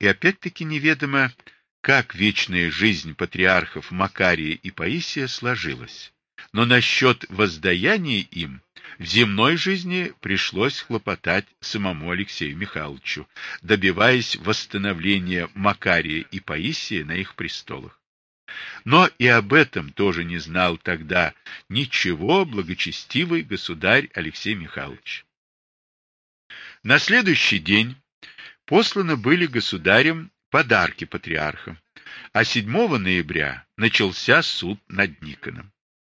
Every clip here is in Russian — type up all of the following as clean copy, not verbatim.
И опять-таки неведомо, как вечная жизнь патриархов Макария и Паисия сложилась. Но насчет воздаяния им в земной жизни пришлось хлопотать самому Алексею Михайловичу, добиваясь восстановления Макария и Паисия на их престолах. Но и об этом тоже не знал тогда ничего благочестивый государь Алексей Михайлович. На следующий день посланы были государем подарки патриархам, а 7 ноября начался суд над Никоном.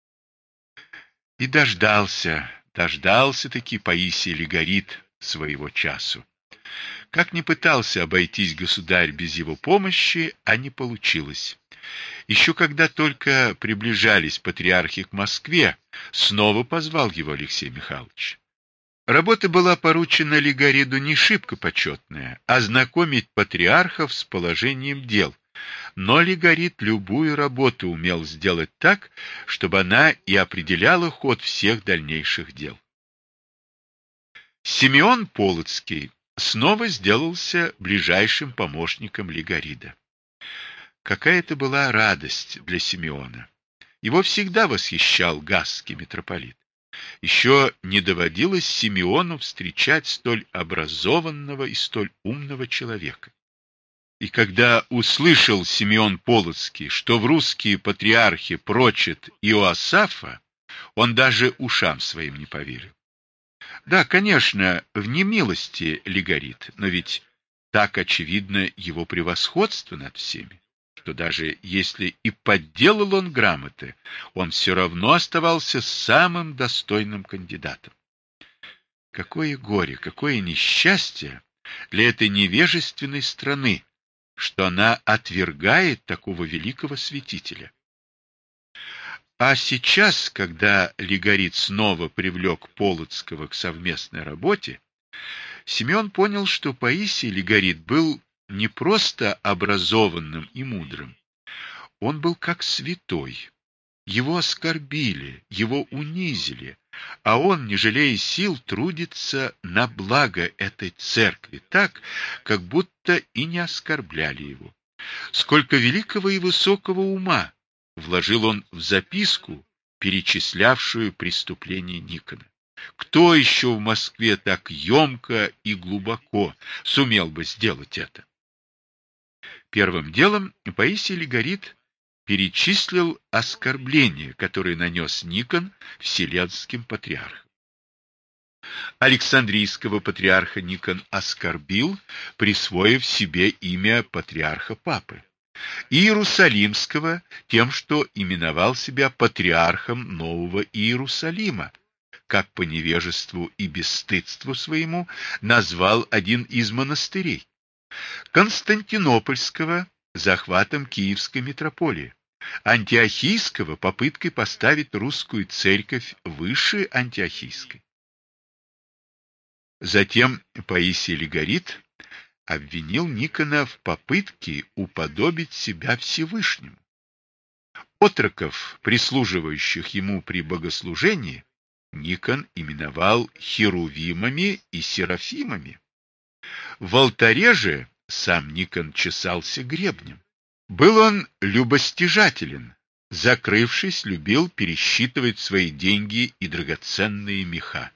И дождался-таки Паисий Лигорит своего часу. Как ни пытался обойтись государь без его помощи, а не получилось. Еще когда только приближались патриархи к Москве, снова позвал его Алексей Михайлович. Работа была поручена Лигориду не шибко почетная, ознакомить патриархов с положением дел. Но Лигорид любую работу умел сделать так, чтобы она и определяла ход всех дальнейших дел. Симеон Полоцкий снова сделался ближайшим помощником Лигорида. Какая это была радость для Симеона! Его всегда восхищал гасский митрополит. Еще не доводилось Симеону встречать столь образованного и столь умного человека. И когда услышал Симеон Полоцкий, что в русские патриархи прочат Иоасафа, он даже ушам своим не поверил. Да, конечно, в немилости Лигорид, но ведь так очевидно его превосходство над всеми, что даже если и подделал он грамоты, он все равно оставался самым достойным кандидатом. Какое горе, какое несчастье для этой невежественной страны, что она отвергает такого великого святителя. А сейчас, когда Лигорид снова привлек Полоцкого к совместной работе, Симеон понял, что Паисий Лигорид был не просто образованным и мудрым, он был как святой. Его оскорбили, его унизили, а он, не жалея сил, трудится на благо этой церкви, так, как будто и не оскорбляли его. Сколько великого и высокого ума вложил он в записку, перечислявшую преступления Никона. Кто еще в Москве так емко и глубоко сумел бы сделать это? Первым делом Паисий Лигорид перечислил оскорбления, которые нанес Никон вселенским патриархам. Александрийского патриарха Никон оскорбил, присвоив себе имя патриарха-папы. Иерусалимского тем, что именовал себя патриархом Нового Иерусалима, как по невежеству и бесстыдству своему назвал один из монастырей. Константинопольского захватом Киевской митрополии, Антиохийского попыткой поставить русскую церковь выше антиохийской. Затем Паисий Лигорид обвинил Никона в попытке уподобить себя Всевышнему. Отроков, прислуживающих ему при богослужении, Никон именовал херувимами и серафимами. В алтаре же сам Никон чесался гребнем. Был он любостяжателен, закрывшись, любил пересчитывать свои деньги и драгоценные меха.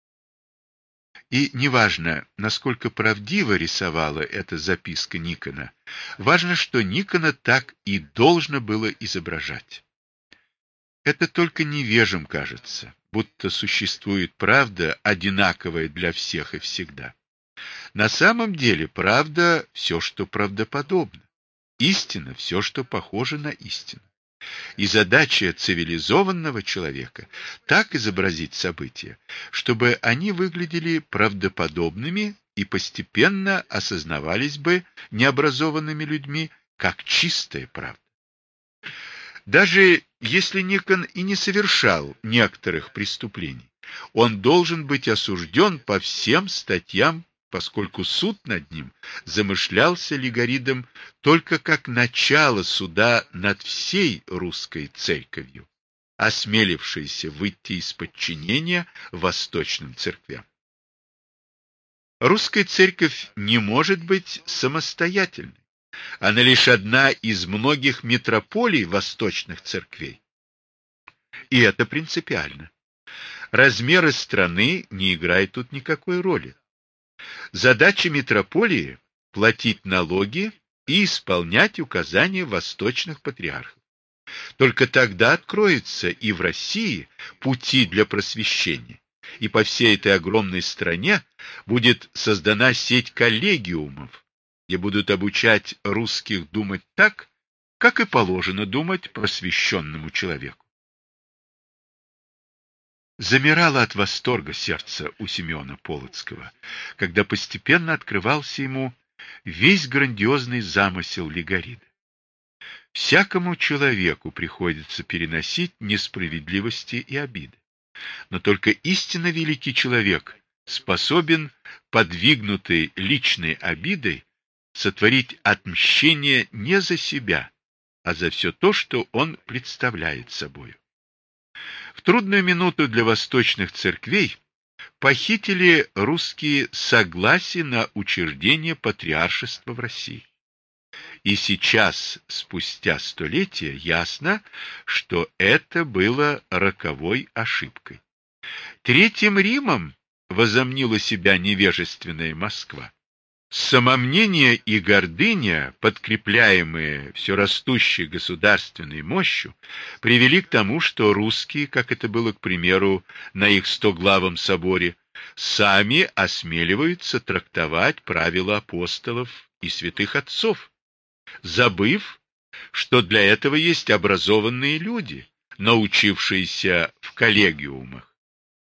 И неважно, насколько правдиво рисовала эта записка Никона, важно, что Никона так и должно было изображать. Это только невежим кажется, будто существует правда, одинаковая для всех и всегда. На самом деле правда все, что правдоподобно. Истина все, что похоже на истину. И задача цивилизованного человека так изобразить события, чтобы они выглядели правдоподобными и постепенно осознавались бы необразованными людьми как чистая правда. Даже если Никон и не совершал некоторых преступлений, он должен быть осужден по всем статьям, поскольку суд над ним замышлялся Лигоридом только как начало суда над всей русской церковью, осмелившейся выйти из подчинения восточным церквям. Русская церковь не может быть самостоятельной. Она лишь одна из многих митрополий восточных церквей. И это принципиально. Размеры страны не играют тут никакой роли. Задача митрополии – платить налоги и исполнять указания восточных патриархов. Только тогда откроются и в России пути для просвещения, и по всей этой огромной стране будет создана сеть коллегиумов, где будут обучать русских думать так, как и положено думать просвещенному человеку. Замирало от восторга сердце у Симеона Полоцкого, когда постепенно открывался ему весь грандиозный замысел Лигорида. Всякому человеку приходится переносить несправедливости и обиды. Но только истинно великий человек способен, подвигнутый личной обидой, сотворить отмщение не за себя, а за все то, что он представляет собою. В трудную минуту для восточных церквей похитили русские согласие на учреждение патриаршества в России. И сейчас, спустя столетия, ясно, что это было роковой ошибкой. Третьим Римом возомнила себя невежественная Москва. Самомнение и гордыня, подкрепляемые все растущей государственной мощью, привели к тому, что русские, как это было, к примеру, на их стоглавом соборе, сами осмеливаются трактовать правила апостолов и святых отцов, забыв, что для этого есть образованные люди, научившиеся в коллегиумах.